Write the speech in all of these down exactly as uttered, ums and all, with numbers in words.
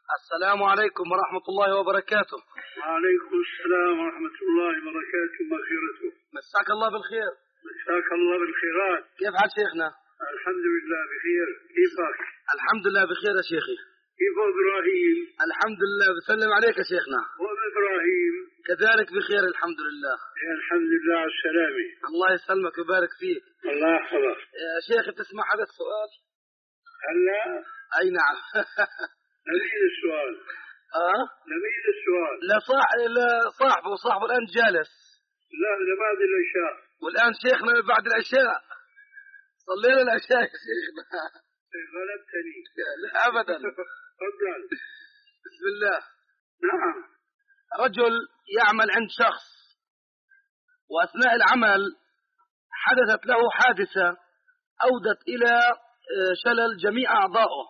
السلام عليكم ورحمة الله وبركاته. وعليكم السلام ورحمة الله وبركاته ومغفرته. مساك الله بالخير. مساك الله بالخيرات. كيف حال شيخنا؟ الحمد لله بخير. كيفك؟ الحمد لله بخير يا شيخي. كيف إبراهيم؟ الحمد لله، بسلم عليك يا شيخنا. وإبراهيم كذلك بخير الحمد لله. يا الحمد لله على السلامة. الله يسلمك ويبارك فيك. الله يحفظك. يا شيخ بتسمع هذا السؤال؟ هلا؟ أي نعم. نميل السؤال. أه؟ نميل السؤال. لا صاح لا صاحبه وصاحبه الآن جالس. لا لبعد العشاء. والآن شيخنا بعد العشاء. صلينا العشاء يا شيخنا. غلبتني. لا أبدا. تفضل. بسم الله. نعم. رجل يعمل عند شخص، وأثناء العمل حدثت له حادثة أودت إلى شلل جميع أعضائه،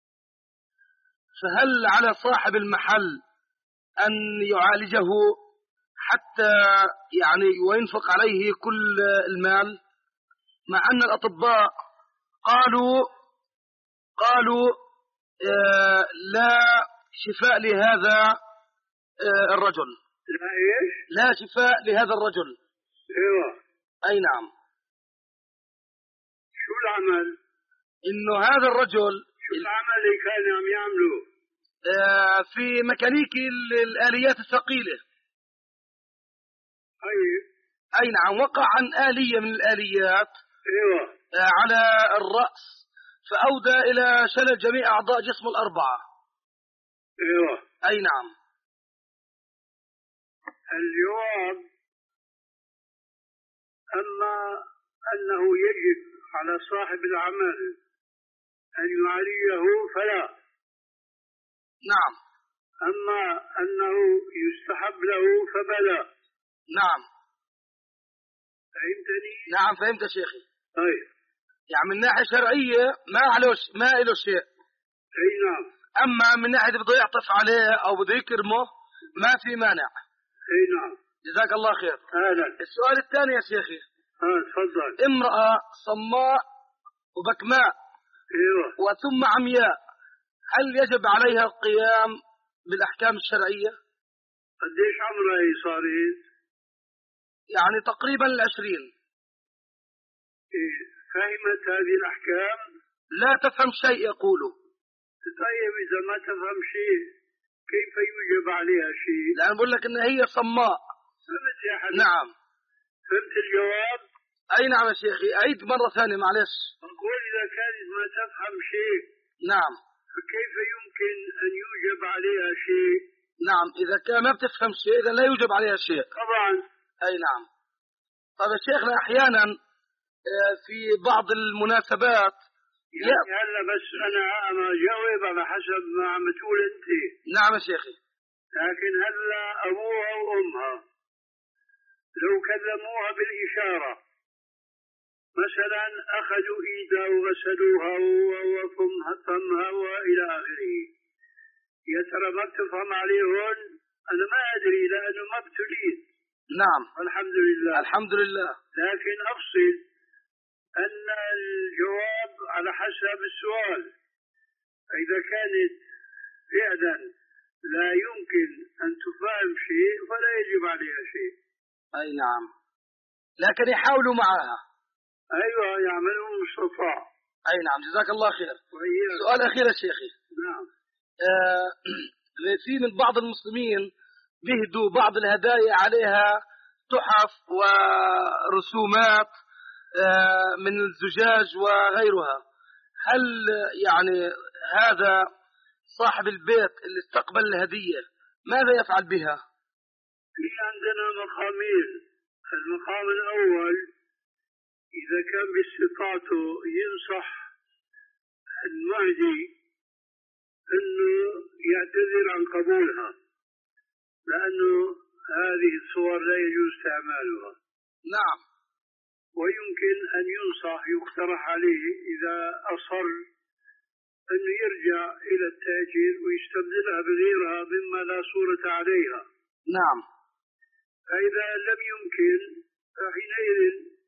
فهل على صاحب المحل أن يعالجه حتى يعني وينفق عليه كل المال، مع أن الأطباء قالوا قالوا آه لا شفاء لهذا آه الرجل؟ لا إيش؟ لا شفاء لهذا الرجل. ايوه. أي نعم. شو العمل؟ إنه هذا الرجل شو العمل اللي كان عم يعمله؟ آه في ميكانيكي الآليات الثقيلة. طيب. أي نعم. وقع عن آلية من الآليات ايوه آه على الرأس، فأودى إلى شلل جميع أعضاء جسمه الأربعة. ايوه. أي نعم. الجواب أما أنه يجب على صاحب العمل أن يعالجه فلا. نعم. أما أنه يستحب له فبلا. نعم. فهمتني؟ نعم فهمت شيخي. طيب. يعني من ناحية شرعية ما علوش ما له شيء. أي نعم. أما من ناحية بده يعطف عليه أو بده يكرمه ما في مانع. أي نعم. جزاك الله خير. أهلا. السؤال الثاني يا شيخي. ها تفضل. امرأة صماء وبكماء ايوه وثم عمياء، هل يجب عليها القيام بالأحكام الشرعية؟ قديش عمرها هي صارت؟ يعني تقريبا العشرين. إيه فهمت هذه الأحكام؟ لا تفهم شيء يقوله. طيب إذا ما تفهم شيء كيف يوجب عليها شيء؟ لأن بقول لك إن هي صماء. فهمت يا حبيبي؟ نعم. فهمت الجواب؟ أي نعم يا شيخي. أعيد مرة ثانية معلش. أقول إذا كانت ما تفهم شيء. نعم. فكيف يمكن أن يوجب عليها شيء؟ نعم إذا كان ما بتفهم شيء إذا لا يوجب عليها شيء. طبعا. أي نعم. طيب يا شيخنا أحيانا في بعض المناسبات يعني هلا بس أنا أنا جاوب على حسب ما عم تقول أنت. نعم يا شيخي. لكن هلا أبوها وأمها لو كلموها بالإشارة مثلا أخذوا إيدها وغسلوها وفمها وإلى آخره، يا ترى ما بتفهم عليهن؟ أنا ما أدري لأنه ما ابتليت. نعم. الحمد لله. الحمد لله. لكن أقصد أن الجواب على حسب السؤال. إذا كانت فعلا لا يمكن أن تفهم شيء فلا يجب عليها شيء. أي نعم. لكن يحاولوا معها. أيوة يعملوا المستطاع. أي نعم جزاك الله خير. سؤال أخير يا شيخي. نعم. آه في من بعض المسلمين بيهدوا بعض الهدايا عليها تحف ورسومات آه من الزجاج وغيرها، هل يعني هذا صاحب البيت اللي استقبل الهدية ماذا يفعل بها؟ في عندنا مقامين. المقام الأول إذا كان باستطاعته ينصح المهدي أنه يعتذر عن قبولها، لأنه هذه الصور لا يجوز استعمالها. نعم. ويمكن أن ينصح يقترح عليه إذا أصر أنه يرجع إلى التأجير ويستبدلها بغيرها مما لا صورة عليها. نعم. فإذا لم يمكن فحينئذ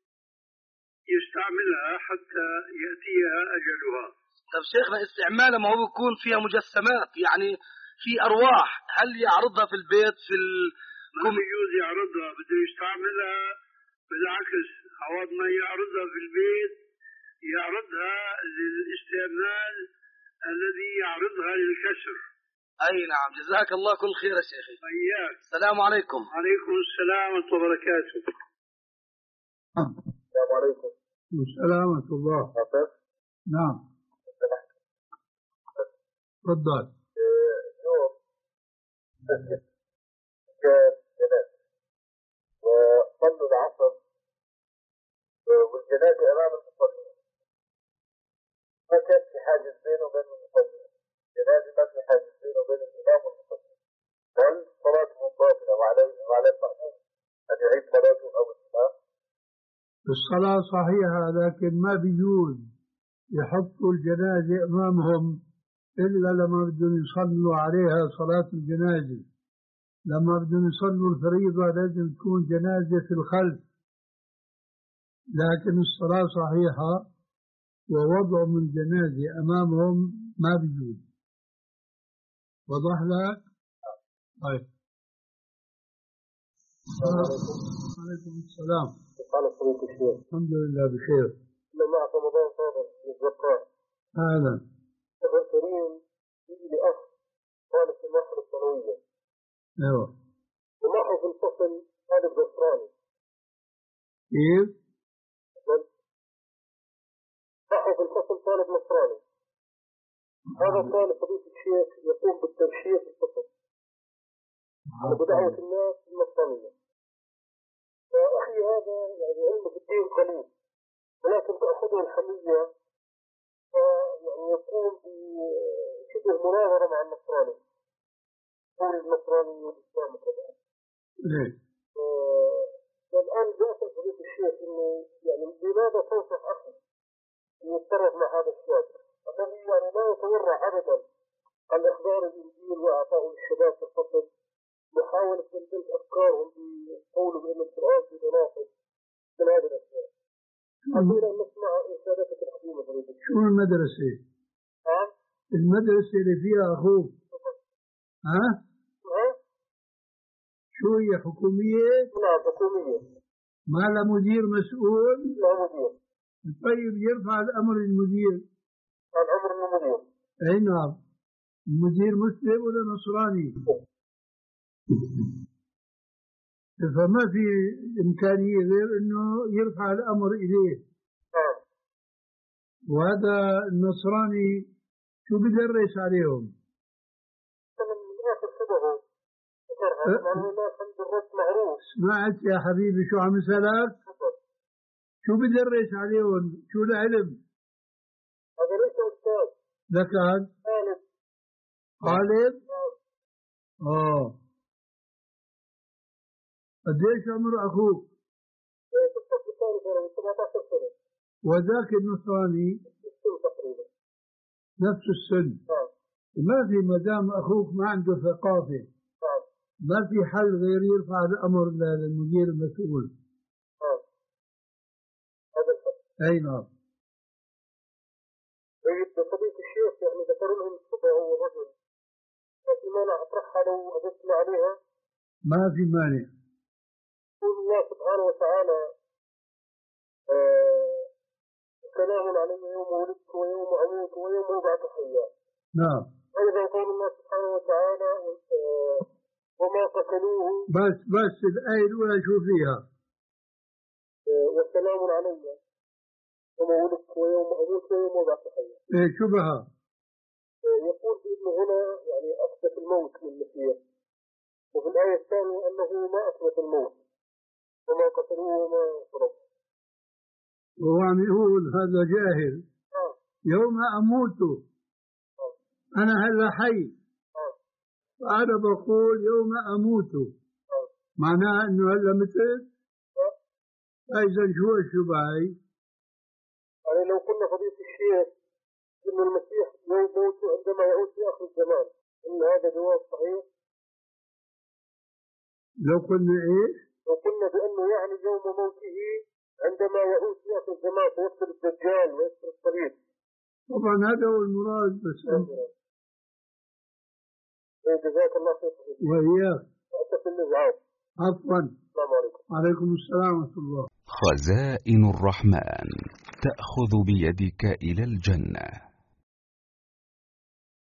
يستعملها حتى يأتيها أجلها. طب شيخنا استعمالها ما هو بيكون فيها مجسمات، يعني في أرواح، هل يعرضها في البيت في ال... ما يجوز يعرضها، بده يستعملها بالعكس، عوض ما يعرضها في البيت يعرضها للاستعمال الذي يعرضها للكسر. أي نعم، جزاك الله كل خير يا شيخي. إياك. السلام عليكم. عليكم السلام ورحمة الله وبركاته. السلام عليكم. السلام ورحمة الله. عفوا. نعم. تفضل. اليوم مسجد كان جنازة وصلوا العصر والجنازة أمام المصلين، ما كان في حاجز بينه وبين المصلين، الجنازة ما في حاجز بينه وبين الإمام والمصلين، هل صلاته باطلة وعليه وعلى المأموم أن يعيد صلاته أو الإمام؟ الصلاة صحيحة، لكن ما بيجوز يحطوا الجنازة أمامهم إلا لما بدهم يصلوا عليها صلاة الجنازة. لما بدهم يصلوا الفريضة لازم تكون جنازة في الخلف، لكن الصلاة صحيحة ووضع من جنازة أمامهم ما بيجوز. وضح لك؟ طيب. عليكم السلام. قال صديق الشيخ. الحمد لله بخير. لما رمضان صادر الزكاة. أهلا. الشيخ الكريم يجي لي أخ طالب في المرحلة الثانوية. أيوه. ومعه في الفصل طالب نصراني. كيف؟ معه في الفصل طالب نصراني. هذا الطالب فضيلة الشيخ يقوم بالتبشير في الفصل وبدعوة الناس النصرانية. فأخي هذا يعني علمه في الدين قليل، ولكن تأخذه الحمية ويعني يقوم بشبه مناظرة مع النصراني، قول النصراني والإسلام وكذا. والآن جاءت فضيلة الشيخ إنه يعني لماذا تنصح أخي يتصرف مع هذا الشاب الذي يعني لا يتورع أبدا عن إخبار الإنجيل وإعطائه للشباب في الفصل، محاولة تنبيذ أفكارهم بقوله بأن القرآن في تناقض من هذه الأشياء. حبينا أن نسمع إرشاداتك الحكيمة فضيلة الشيخ. شو المدرسة؟ ها؟ المدرسة اللي فيها أخوك. ها؟ ها؟ شو هي، حكومية؟ نعم حكومية. ما لها مدير مسؤول؟ لا مدير. طيب يرفع الأمر المدير. عن أمر المدير. أي نعم. المدير مسلم ولا نصراني؟ فما في إمكانية غير إنه يرفع الأمر إليه. نعم. وهذا النصراني شو بدرس عليهم؟ من آخر شبهه ذكرها لأن الناس عند الرد معروف. سمعت يا حبيبي شو عم يسألك؟ شو بدرس عليهم؟ شو العلم؟ هذا ليس أستاذ. لكن طالب. طالب؟ آه. قديش عمر أخوك؟ وذاك النصراني نفس السن. ما في مدام أخوك ما عنده ثقافة ما في حل غير يرفع الأمر للمدير المسؤول. أي نعم. طيب صديق الشيخ يعني ذكر لهم الصبا هو الرجل، في مانع أطرحها لو أجبنا عليها؟ ما في مانع. يقول الله سبحانه وتعالى آه سلام علي يوم ولدت ويوم أموت ويوم أبعث حيا. نعم. أيضا قول الله سبحانه وتعالى آه وما قتلوه. بس بس الآية الأولى شو فيها؟ آه والسلام علي يوم ولدت ويوم أموت ويوم أبعث حيا. إيه شو بها؟ آه يقول بأنه هنا يعني أثبت الموت للمسيح، وفي الآية الثانية أنه ما أثبت الموت وما قتلوه وما صرفوا. وهو عم يقول هذا جاهل. آه. يوم أموت آه. أنا هلا حي. آه. فأنا بقول يوم أموت آه. معناها أنه هلا مثل. آه. إذا شو الشبهة؟ يعني لو قلنا فضيلة الشيخ إن المسيح يوم موته عندما يعود في آخر الزمان، إن هذا جواب صحيح؟ لو قلنا إيش؟ لو قلنا بأنه يعني يوم موته عندما يعود في آخر الزمان فيكسر الدجال ويكسر الصليب. طبعا هذا هو المراد، بس جزاك الله خير. وإياك. أتقي الإزعاج. عفوا. السلام عليكم. وعليكم السلام ورحمة الله. خزائن الرحمن تأخذ بيدك إلى الجنة.